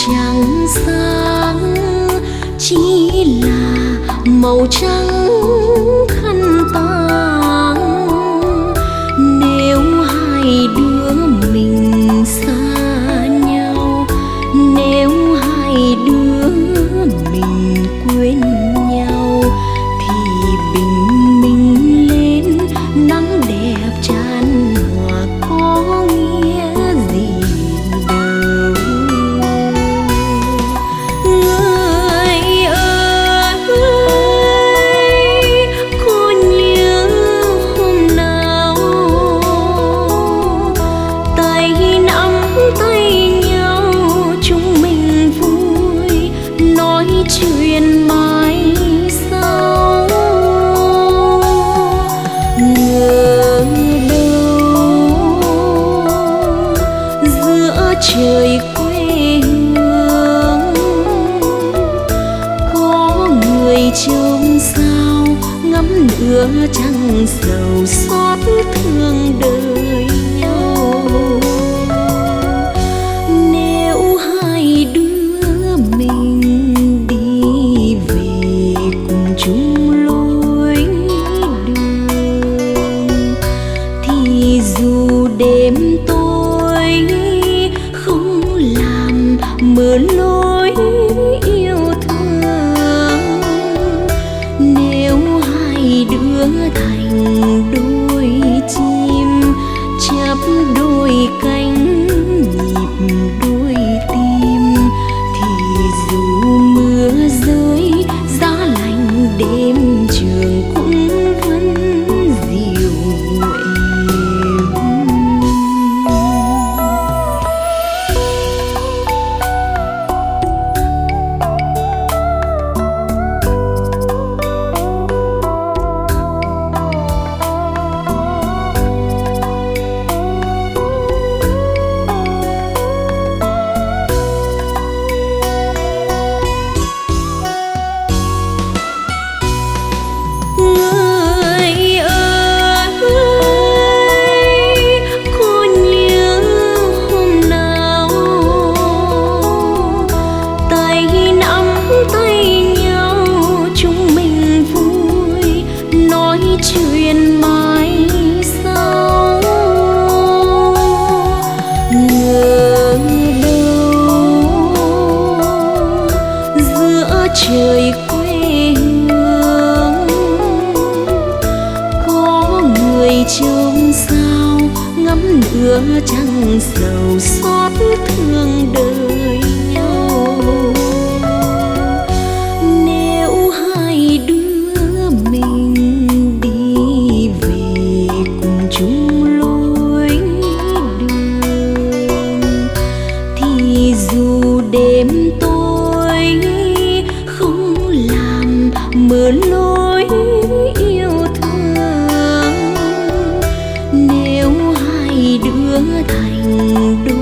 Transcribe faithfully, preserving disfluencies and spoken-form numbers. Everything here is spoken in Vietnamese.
trăng sáng chỉ là màu trắng khăn tang. Nếu hai đứa mình xa nhau, nếu hai đứa mình quên nhau, thì bình minh lên nắng đẹp tràn hòa có nghĩa gì đâu. Người ơi, có nhớ hôm nào tay nắm tay nhau chúng mình vui nói chuyện mãi sau. Ngờ đâu giữa trời quê hương có người trông sao ngắm nửa trăng sầu xót thương đời nhau. Nếu hai đứa mình đi về cùng chung lối đường, thì dù đêm tối không làm mờ lối yêu thương. Nếu hai đứa thành đôi chim chắp đôi cánh nhịp đôi tim, thì dù mưa rơi giá lạnh đêm trường cũng vẫn dịu êm. Người ơi, có nhớ hôm nào tay nắm tay nhau chúng mình vui nói chuyện mãi sau. Ngờ đâu giữa trời quê hương có người trông sao ngắm nửa trăng sầu xót thương đời nhau. Nếu hai đứa mình đi về cùng chung lối đường, thì dù đêm tối không làm mờ lối yêu thương. Nếu hai đứa thành đôi